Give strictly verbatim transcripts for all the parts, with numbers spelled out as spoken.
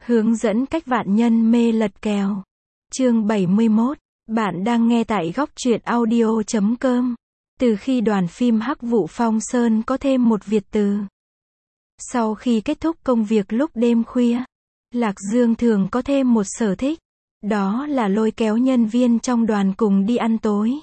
Hướng dẫn cách vạn nhân mê lật kèo. Chương bảy mươi mốt. Bạn đang nghe tại góc truyện audio chấm com. Từ khi đoàn phim Hắc Vụ Phong Sơn có thêm một Việt Từ. Sau khi kết thúc công việc lúc đêm khuya, Lạc Dương thường có thêm một sở thích. Đó là lôi kéo nhân viên trong đoàn cùng đi ăn tối.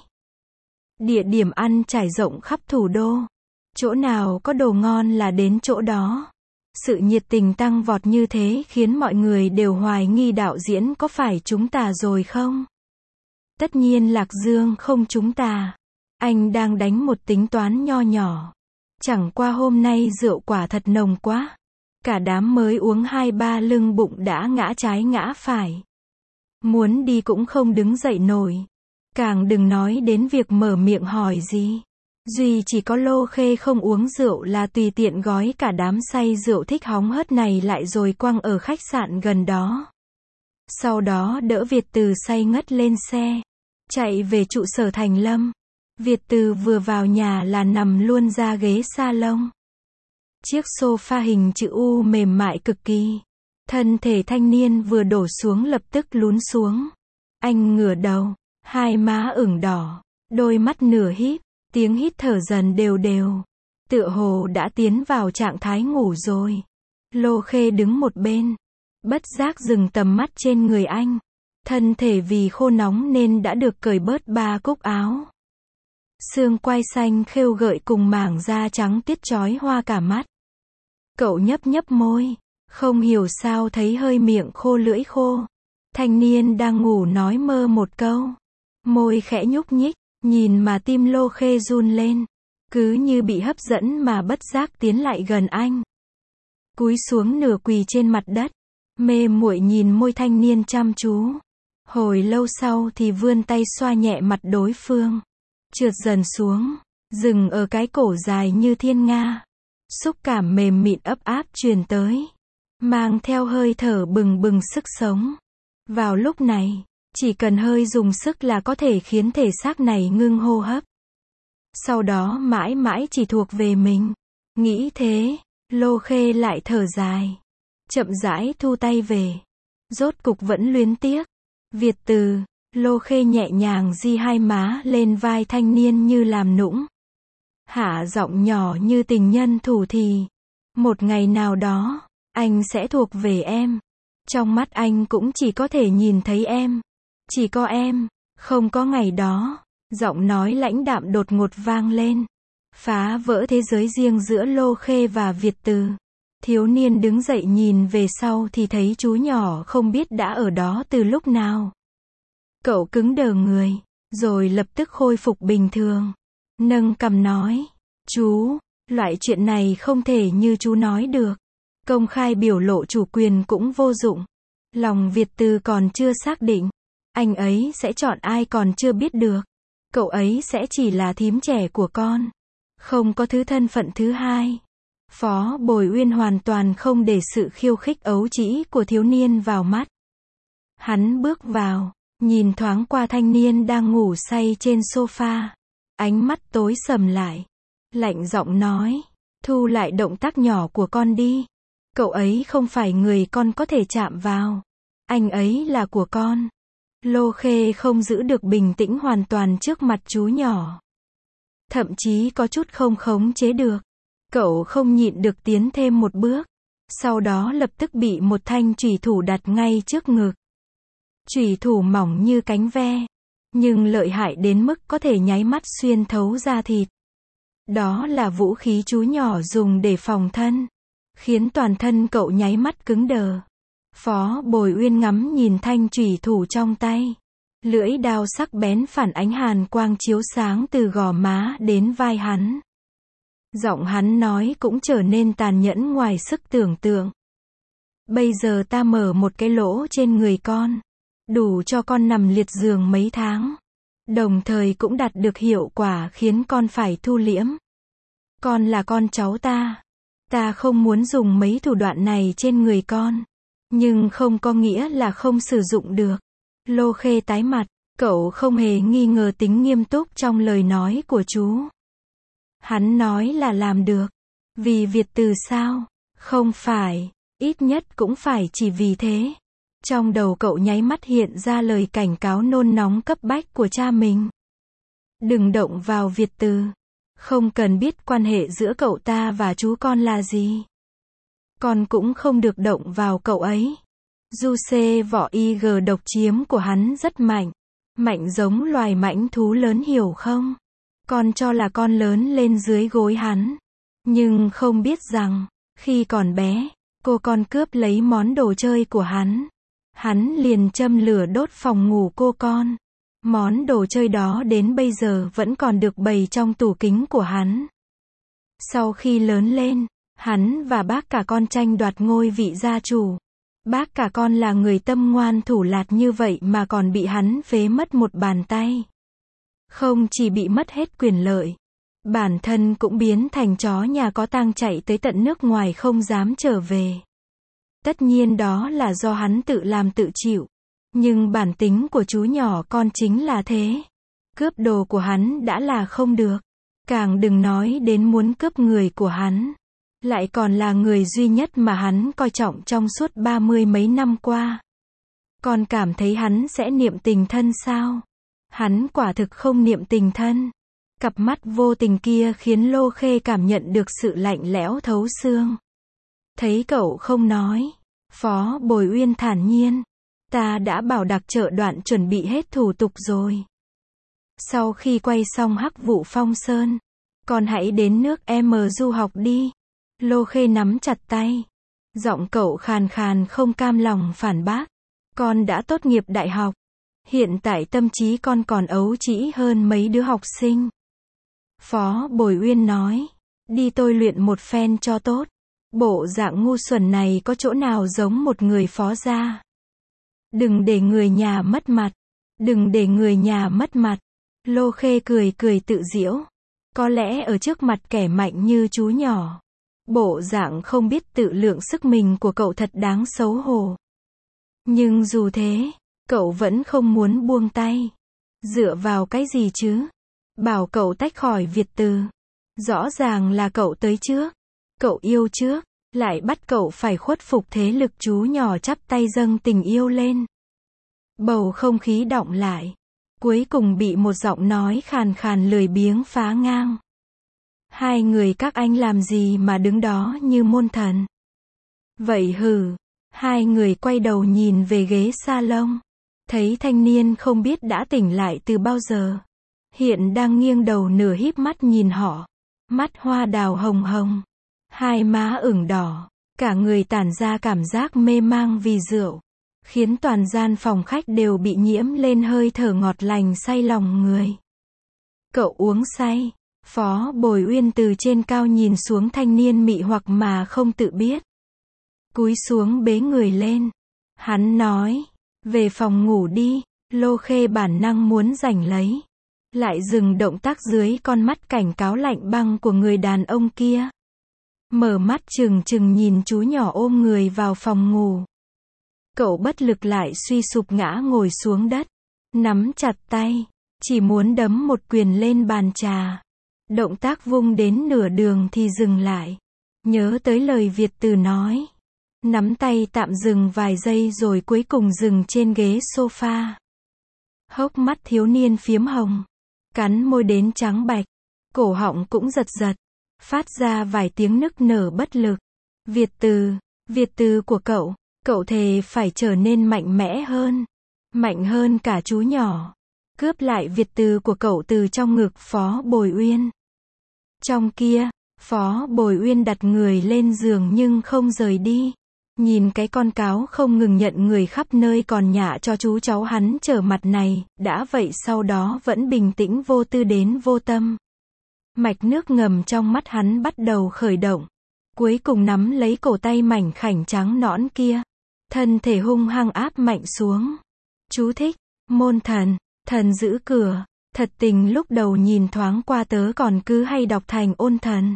Địa điểm ăn trải rộng khắp thủ đô. Chỗ nào có đồ ngon là đến chỗ đó. Sự nhiệt tình tăng vọt như thế khiến mọi người đều hoài nghi đạo diễn có phải trúng tà rồi không? Tất nhiên Lạc Dương không trúng tà. Anh đang đánh một tính toán nho nhỏ. Chẳng qua hôm nay rượu quả thật nồng quá. Cả đám mới uống hai ba lưng bụng đã ngã trái ngã phải. Muốn đi cũng không đứng dậy nổi. Càng đừng nói đến việc mở miệng hỏi gì. Duy chỉ có Lô Khê không uống rượu là tùy tiện gói cả đám say rượu thích hóng hớt này lại rồi quăng ở khách sạn gần đó. Sau đó đỡ Việt Từ say ngất lên xe. Chạy về trụ sở Thành Lâm. Việt Từ vừa vào nhà là nằm luôn ra ghế salon. Chiếc sofa hình chữ U mềm mại cực kỳ. Thân thể thanh niên vừa đổ xuống lập tức lún xuống. Anh ngửa đầu, hai má ửng đỏ, đôi mắt nửa híp, tiếng hít thở dần đều đều. Tựa hồ đã tiến vào trạng thái ngủ rồi. Lô Khê đứng một bên, bất giác dừng tầm mắt trên người anh. Thân thể vì khô nóng nên đã được cởi bớt ba cúc áo. Xương quai xanh khêu gợi cùng mảng da trắng tiết chói hoa cả mắt. Cậu nhấp nhấp môi, không hiểu sao thấy hơi miệng khô lưỡi khô. Thanh niên đang ngủ nói mơ một câu. Môi khẽ nhúc nhích, nhìn mà tim Lô Khê run lên. Cứ như bị hấp dẫn mà bất giác tiến lại gần anh. Cúi xuống nửa quỳ trên mặt đất. Mê muội nhìn môi thanh niên chăm chú. Hồi lâu sau thì vươn tay xoa nhẹ mặt đối phương. Trượt dần xuống, dừng ở cái cổ dài như thiên nga. Xúc cảm mềm mịn ấp áp truyền tới. Mang theo hơi thở bừng bừng sức sống. Vào lúc này, chỉ cần hơi dùng sức là có thể khiến thể xác này ngưng hô hấp. Sau đó mãi mãi chỉ thuộc về mình. Nghĩ thế, Lô Khê lại thở dài. Chậm rãi thu tay về. Rốt cục vẫn luyến tiếc. Việt Từ, Lô Khê nhẹ nhàng di hai má lên vai thanh niên như làm nũng. Hạ giọng nhỏ như tình nhân thủ thì. Một ngày nào đó, anh sẽ thuộc về em. Trong mắt anh cũng chỉ có thể nhìn thấy em. Chỉ có em, không có ngày đó. Giọng nói lãnh đạm đột ngột vang lên. Phá vỡ thế giới riêng giữa Lô Khê và Việt Từ. Thiếu niên đứng dậy nhìn về sau thì thấy chú nhỏ không biết đã ở đó từ lúc nào. Cậu cứng đờ người, rồi lập tức khôi phục bình thường. Nâng cằm nói, chú, loại chuyện này không thể như chú nói được. Công khai biểu lộ chủ quyền cũng vô dụng. Lòng Việt Từ còn chưa xác định. Anh ấy sẽ chọn ai còn chưa biết được. Cậu ấy sẽ chỉ là thím trẻ của con. Không có thứ thân phận thứ hai. Phó Bồi Uyên hoàn toàn không để sự khiêu khích ấu trĩ của thiếu niên vào mắt. Hắn bước vào, nhìn thoáng qua thanh niên đang ngủ say trên sofa. Ánh mắt tối sầm lại. Lạnh giọng nói, thu lại động tác nhỏ của con đi. Cậu ấy không phải người con có thể chạm vào. Anh ấy là của con. Lô Khê không giữ được bình tĩnh hoàn toàn trước mặt chú nhỏ. Thậm chí có chút không khống chế được. Cậu không nhịn được tiến thêm một bước. Sau đó lập tức bị một thanh chủy thủ đặt ngay trước ngực. Chủy thủ mỏng như cánh ve. Nhưng lợi hại đến mức có thể nháy mắt xuyên thấu da thịt. Đó là vũ khí chú nhỏ dùng để phòng thân. Khiến toàn thân cậu nháy mắt cứng đờ. Phó Bồi Uyên ngắm nhìn thanh chủy thủ trong tay. Lưỡi đao sắc bén phản ánh hàn quang chiếu sáng từ gò má đến vai hắn. Giọng hắn nói cũng trở nên tàn nhẫn ngoài sức tưởng tượng. Bây giờ ta mở một cái lỗ trên người con. Đủ cho con nằm liệt giường mấy tháng. Đồng thời cũng đạt được hiệu quả khiến con phải thu liễm. Con là con cháu ta. Ta không muốn dùng mấy thủ đoạn này trên người con. Nhưng không có nghĩa là không sử dụng được. Lô Khê tái mặt, cậu không hề nghi ngờ tính nghiêm túc trong lời nói của chú. Hắn nói là làm được. Vì Việt Từ sao? Không phải. Ít nhất cũng phải chỉ vì thế. Trong đầu cậu nháy mắt hiện ra lời cảnh cáo nôn nóng cấp bách của cha mình. Đừng động vào Việt Từ. Không cần biết quan hệ giữa cậu ta và chú con là gì. Con cũng không được động vào cậu ấy. Du xê vỏ y gờ độc chiếm của hắn rất mạnh. Mạnh giống loài mãnh thú lớn hiểu không? Con cho là con lớn lên dưới gối hắn. Nhưng không biết rằng, khi còn bé, cô con cướp lấy món đồ chơi của hắn. Hắn liền châm lửa đốt phòng ngủ cô con. Món đồ chơi đó đến bây giờ vẫn còn được bày trong tủ kính của hắn. Sau khi lớn lên, hắn và bác cả con tranh đoạt ngôi vị gia chủ. Bác cả con là người tâm ngoan thủ lạt như vậy mà còn bị hắn phế mất một bàn tay. Không chỉ bị mất hết quyền lợi, bản thân cũng biến thành chó nhà có tang chạy tới tận nước ngoài không dám trở về. Tất nhiên đó là do hắn tự làm tự chịu. Nhưng bản tính của chú nhỏ con chính là thế. Cướp đồ của hắn đã là không được. Càng đừng nói đến muốn cướp người của hắn. Lại còn là người duy nhất mà hắn coi trọng trong suốt ba mươi mấy năm qua. Con cảm thấy hắn sẽ niệm tình thân sao? Hắn quả thực không niệm tình thân. Cặp mắt vô tình kia khiến Lô Khê cảm nhận được sự lạnh lẽo thấu xương. Thấy cậu không nói, Phó Bồi Uyên thản nhiên. Ta đã bảo đặc trợ Đoạn chuẩn bị hết thủ tục rồi. Sau khi quay xong Hắc Vụ Phong Sơn, con hãy đến nước M du học đi. Lô Khê nắm chặt tay. Giọng cậu khàn khàn không cam lòng phản bác. Con đã tốt nghiệp đại học. Hiện tại tâm trí con còn ấu trĩ hơn mấy đứa học sinh. Phó Bồi Uyên nói. Đi tôi luyện một phen cho tốt. Bộ dạng ngu xuẩn này có chỗ nào giống một người phó gia. Đừng để người nhà mất mặt. Đừng để người nhà mất mặt. Lô Khê cười cười tự giễu. Có lẽ ở trước mặt kẻ mạnh như chú nhỏ, bộ dạng không biết tự lượng sức mình của cậu thật đáng xấu hổ. Nhưng dù thế, cậu vẫn không muốn buông tay. Dựa vào cái gì chứ? Bảo cậu tách khỏi Việt Từ. Rõ ràng là cậu tới trước. Cậu yêu trước. Lại bắt cậu phải khuất phục thế lực chú nhỏ chắp tay dâng tình yêu lên. Bầu không khí đọng lại. Cuối cùng bị một giọng nói khàn khàn lười biếng phá ngang. Hai người các anh làm gì mà đứng đó như môn thần? Vậy hừ. Hai người quay đầu nhìn về ghế salon. Thấy thanh niên không biết đã tỉnh lại từ bao giờ. Hiện đang nghiêng đầu nửa híp mắt nhìn họ. Mắt hoa đào hồng hồng. Hai má ửng đỏ. Cả người tản ra cảm giác mê mang vì rượu. Khiến toàn gian phòng khách đều bị nhiễm lên hơi thở ngọt lành say lòng người. Cậu uống say. Phó Bồi Uyên từ trên cao nhìn xuống thanh niên mị hoặc mà không tự biết. Cúi xuống bế người lên. Hắn nói. Về phòng ngủ đi. Lô Khê bản năng muốn giành lấy. Lại dừng động tác dưới con mắt cảnh cáo lạnh băng của người đàn ông kia. Mở mắt trừng trừng nhìn chú nhỏ ôm người vào phòng ngủ. Cậu bất lực lại suy sụp ngã ngồi xuống đất. Nắm chặt tay. Chỉ muốn đấm một quyền lên bàn trà. Động tác vung đến nửa đường thì dừng lại. Nhớ tới lời Việt Từ nói. Nắm tay tạm dừng vài giây rồi cuối cùng dừng trên ghế sofa. Hốc mắt thiếu niên phiếm hồng. Cắn môi đến trắng bạch. Cổ họng cũng giật giật. Phát ra vài tiếng nức nở bất lực. Việt Từ. Việt Từ của cậu. Cậu thề phải trở nên mạnh mẽ hơn. Mạnh hơn cả chú nhỏ. Cướp lại Việt Từ của cậu từ trong ngực Phó Bồi Uyên. Trong kia, Phó Bồi Uyên đặt người lên giường nhưng không rời đi. Nhìn cái con cáo không ngừng nhận người khắp nơi còn nhả cho chú cháu hắn trở mặt này, đã vậy sau đó vẫn bình tĩnh vô tư đến vô tâm. Mạch nước ngầm trong mắt hắn bắt đầu khởi động. Cuối cùng nắm lấy cổ tay mảnh khảnh trắng nõn kia. Thân thể hung hăng áp mạnh xuống. Chú thích. Môn thần. Thần giữ cửa. Thật tình lúc đầu nhìn thoáng qua tớ còn cứ hay đọc thành ôn thần.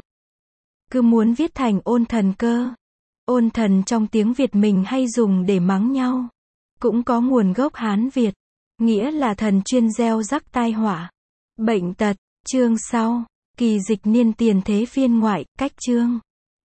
Cứ muốn viết thành ôn thần cơ. Ôn thần trong tiếng Việt mình hay dùng để mắng nhau. Cũng có nguồn gốc Hán Việt. Nghĩa là thần chuyên gieo rắc tai họa. Bệnh tật. Chương sau. Kỳ dịch niên tiền thế phiên ngoại. Cách chương.